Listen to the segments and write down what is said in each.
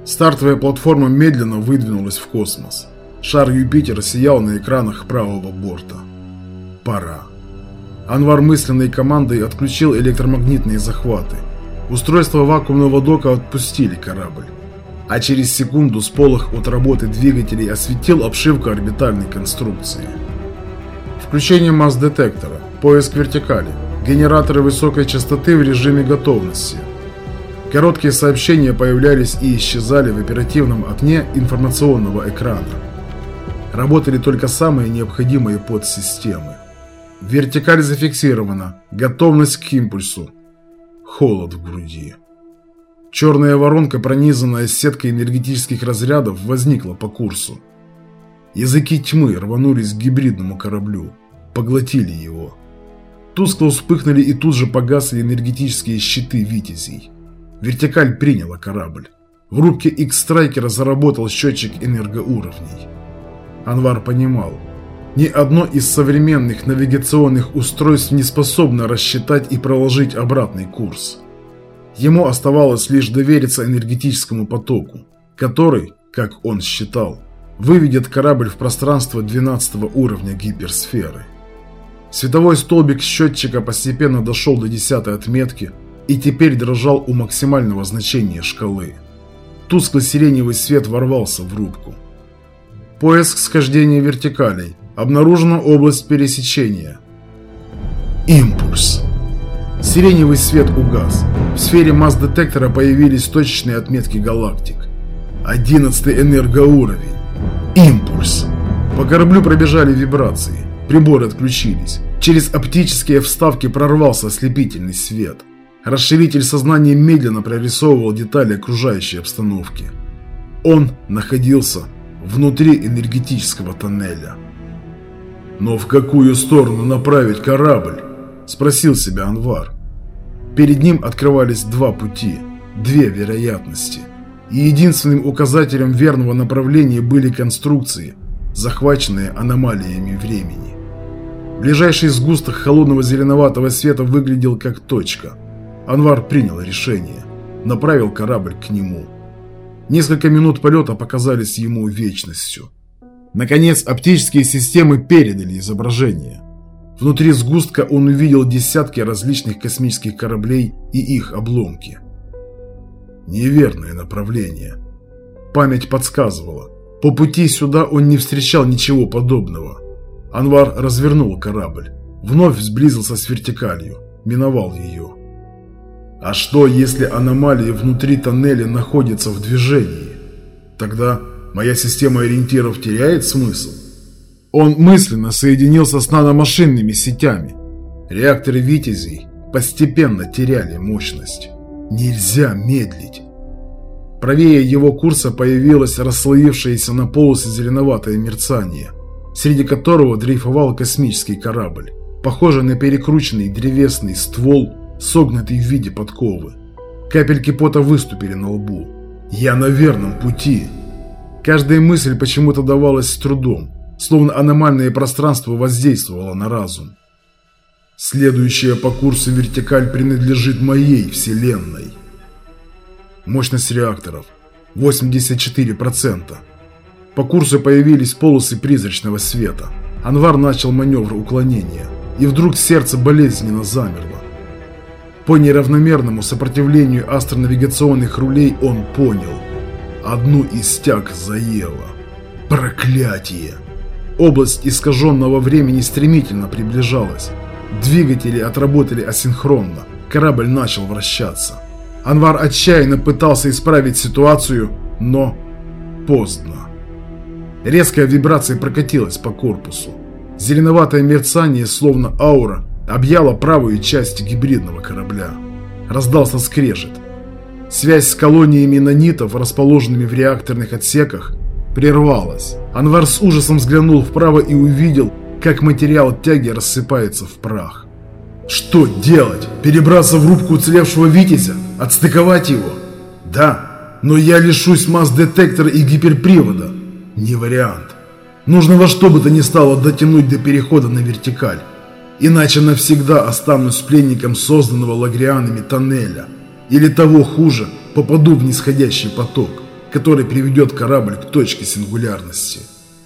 Стартовая платформа медленно выдвинулась в космос. Шар Юпитера сиял на экранах правого борта. Пора. Анвар мысленной командой отключил электромагнитные захваты. Устройства вакуумного дока отпустили корабль. А через секунду сполох от работы двигателей осветил обшивку орбитальной конструкции. Включение масс-детектора, поиск вертикали, генераторы высокой частоты в режиме готовности. Короткие сообщения появлялись и исчезали в оперативном окне информационного экрана. Работали только самые необходимые подсистемы. Вертикаль зафиксирована, готовность к импульсу. Холод в груди. Черная воронка, пронизанная сеткой энергетических разрядов, возникла по курсу. Языки тьмы рванулись к гибридному кораблю, поглотили его. Тускло вспыхнули и тут же погасли энергетические щиты «Витязей». Вертикаль приняла корабль. В рубке X-Страйкера заработал счетчик энергоуровней. Анвар понимал, ни одно из современных навигационных устройств не способно рассчитать и проложить обратный курс. Ему оставалось лишь довериться энергетическому потоку, который, как он считал, выведет корабль в пространство 12 уровня гиперсферы. Световой столбик счетчика постепенно дошел до 10-й отметки и теперь дрожал у максимального значения шкалы. Тусклый сиреневый свет ворвался в рубку. Поиск схождения вертикалей. Обнаружена область пересечения. Импульс. Сиреневый свет угас. В сфере масс-детектора появились точечные отметки галактик. 11-й энергоуровень. Импульс. По кораблю пробежали вибрации. Приборы отключились. Через оптические вставки прорвался ослепительный свет. Расширитель сознания медленно прорисовывал детали окружающей обстановки. Он находился внутри энергетического тоннеля. «Но в какую сторону направить корабль?» – спросил себя Анвар. Перед ним открывались два пути, две вероятности. И единственным указателем верного направления были конструкции, захваченные аномалиями времени. Ближайший сгусток холодного зеленоватого света выглядел как точка. Анвар принял решение, направил корабль к нему. Несколько минут полета показались ему вечностью. Наконец, оптические системы передали изображение. Внутри сгустка он увидел десятки различных космических кораблей и их обломки. Неверное направление. Память подсказывала. По пути сюда он не встречал ничего подобного. Анвар развернул корабль. Вновь сблизился с вертикалью. Миновал ее. А что, если аномалии внутри тоннеля находятся в движении? Тогда моя система ориентиров теряет смысл? Он мысленно соединился с наномашинными сетями. Реакторы «Витязей» постепенно теряли мощность. Нельзя медлить. Правее его курса появилось расслоившееся на полосы зеленоватое мерцание, среди которого дрейфовал космический корабль, похожий на перекрученный древесный ствол, согнутый в виде подковы. Капельки пота выступили на лбу. «Я на верном пути!» Каждая мысль почему-то давалась с трудом, словно аномальное пространство воздействовало на разум. «Следующая по курсу вертикаль принадлежит моей вселенной». Мощность реакторов 84%. По курсу появились полосы призрачного света. Анвар начал маневр уклонения, и вдруг сердце болезненно замерло. По неравномерному сопротивлению астронавигационных рулей он понял. Одну из тяг заело. Проклятие! Область искаженного времени стремительно приближалась. Двигатели отработали асинхронно. Корабль начал вращаться. Анвар отчаянно пытался исправить ситуацию, но поздно. Резкая вибрация прокатилась по корпусу. Зеленоватое мерцание, словно аура, объяло правую часть гибридного корабля. Раздался скрежет. Связь с колониями нанитов, расположенными в реакторных отсеках, прервалась. Анвар с ужасом взглянул вправо и увидел, как материал тяги рассыпается в прах. Что делать? Перебраться в рубку уцелевшего «Витязя»? Отстыковать его? Да, но я лишусь масс-детектора и гиперпривода. Не вариант. Нужно во что бы то ни стало дотянуть до перехода на вертикаль. Иначе навсегда останусь пленником созданного лагрианами тоннеля. Или того хуже, попаду в нисходящий поток. который приведет корабль к точке сингулярности.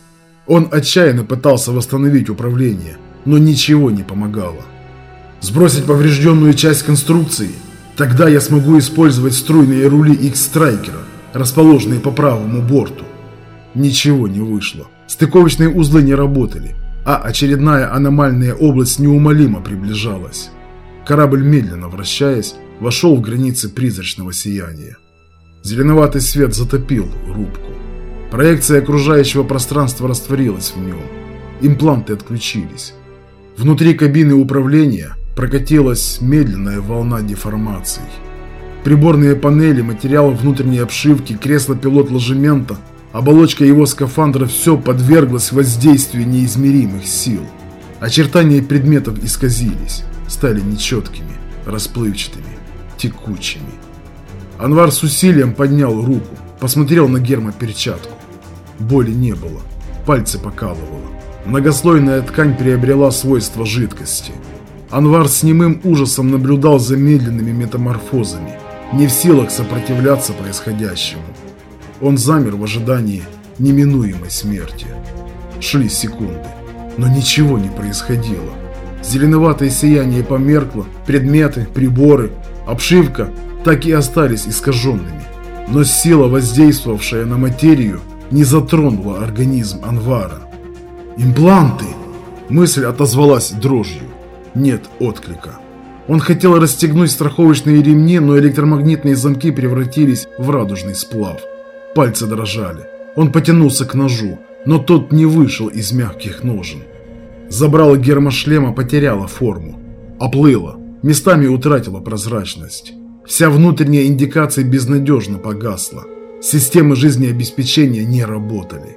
Он отчаянно пытался восстановить управление, но ничего не помогало. Сбросить поврежденную часть конструкции? Тогда я смогу использовать струйные рули X-Страйкера, расположенные по правому борту. Ничего не вышло. Стыковочные узлы не работали, а очередная аномальная область неумолимо приближалась. Корабль, медленно вращаясь, вошел в границы призрачного сияния. Зеленоватый свет затопил рубку. Проекция окружающего пространства растворилась в нем. Импланты отключились. Внутри кабины управления прокатилась медленная волна деформаций. Приборные панели, материалы внутренней обшивки, кресло пилот-ложемента, оболочка его скафандра – все подверглось воздействию неизмеримых сил. Очертания предметов исказились, стали нечеткими, расплывчатыми, текучими. Анвар с усилием поднял руку, посмотрел на гермоперчатку. Боли не было, пальцы покалывало. Многослойная ткань приобрела свойства жидкости. Анвар с немым ужасом наблюдал за медленными метаморфозами, не в силах сопротивляться происходящему. Он замер в ожидании неминуемой смерти. Шли секунды, но ничего не происходило. Зеленоватое сияние померкло, предметы, приборы, обшивка так и остались искаженными. Но сила, воздействовавшая на материю, не затронула организм Анвара. «Импланты!» Мысль отозвалась дрожью. Нет отклика. Он хотел расстегнуть страховочные ремни, но электромагнитные замки превратились в радужный сплав. Пальцы дрожали. Он потянулся к ножу, но тот не вышел из мягких ножен. Забрало гермошлема потеряло форму. Оплыло, местами утратило прозрачность. Вся внутренняя индикация безнадежно погасла. Системы жизнеобеспечения не работали.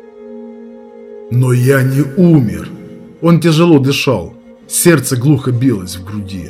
Но я не умер. Он тяжело дышал. Сердце глухо билось в груди.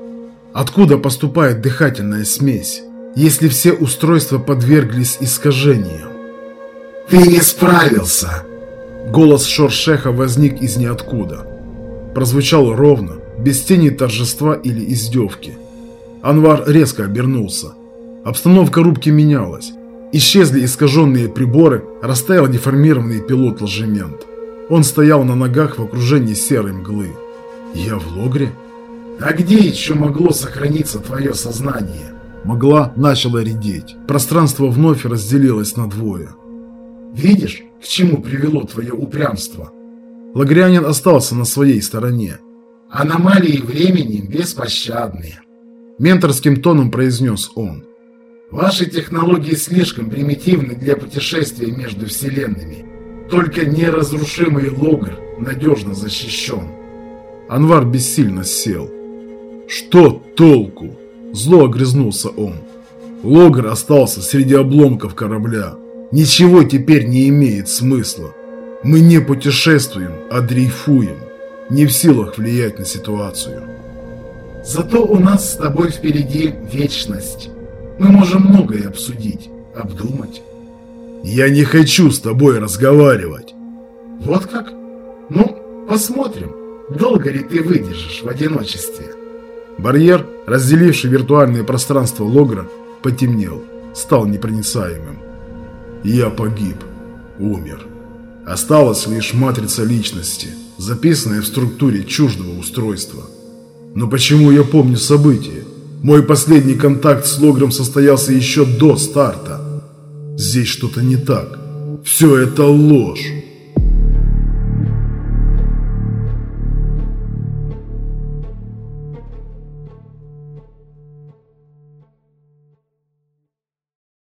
Откуда поступает дыхательная смесь, если все устройства подверглись искажениям? «Ты не справился!» Голос Шоршеха возник из ниоткуда. Прозвучал ровно, без тени торжества или издевки. Анвар резко обернулся. Обстановка рубки менялась. Исчезли искаженные приборы, растаял деформированный пилот-ложемент. Он стоял на ногах в окружении серой мглы. «Я в логре?» «А где еще могло сохраниться твое сознание?» Мгла начала редеть. Пространство вновь разделилось на двое. «Видишь, к чему привело твое упрямство?» Лагрянин остался на своей стороне. «Аномалии времени беспощадные», — менторским тоном произнес он. «Ваши технологии слишком примитивны для путешествия между вселенными. Только неразрушимый логр надежно защищен». Анвар бессильно сел. «Что толку?» – зло огрызнулся он. «Логр остался среди обломков корабля. Ничего теперь не имеет смысла. Мы не путешествуем, а дрейфуем, не в силах влиять на ситуацию». «Зато у нас с тобой впереди вечность. Мы можем многое обсудить, обдумать». «Я не хочу с тобой разговаривать». «Вот как? Ну, посмотрим, долго ли ты выдержишь в одиночестве». Барьер, разделивший виртуальное пространство Логра, потемнел, стал непроницаемым. «Я погиб, умер. Осталась лишь матрица личности, записанная в структуре чуждого устройства. Но почему я помню события? Мой последний контакт с Логром состоялся еще до старта. Здесь что-то не так. Все это ложь.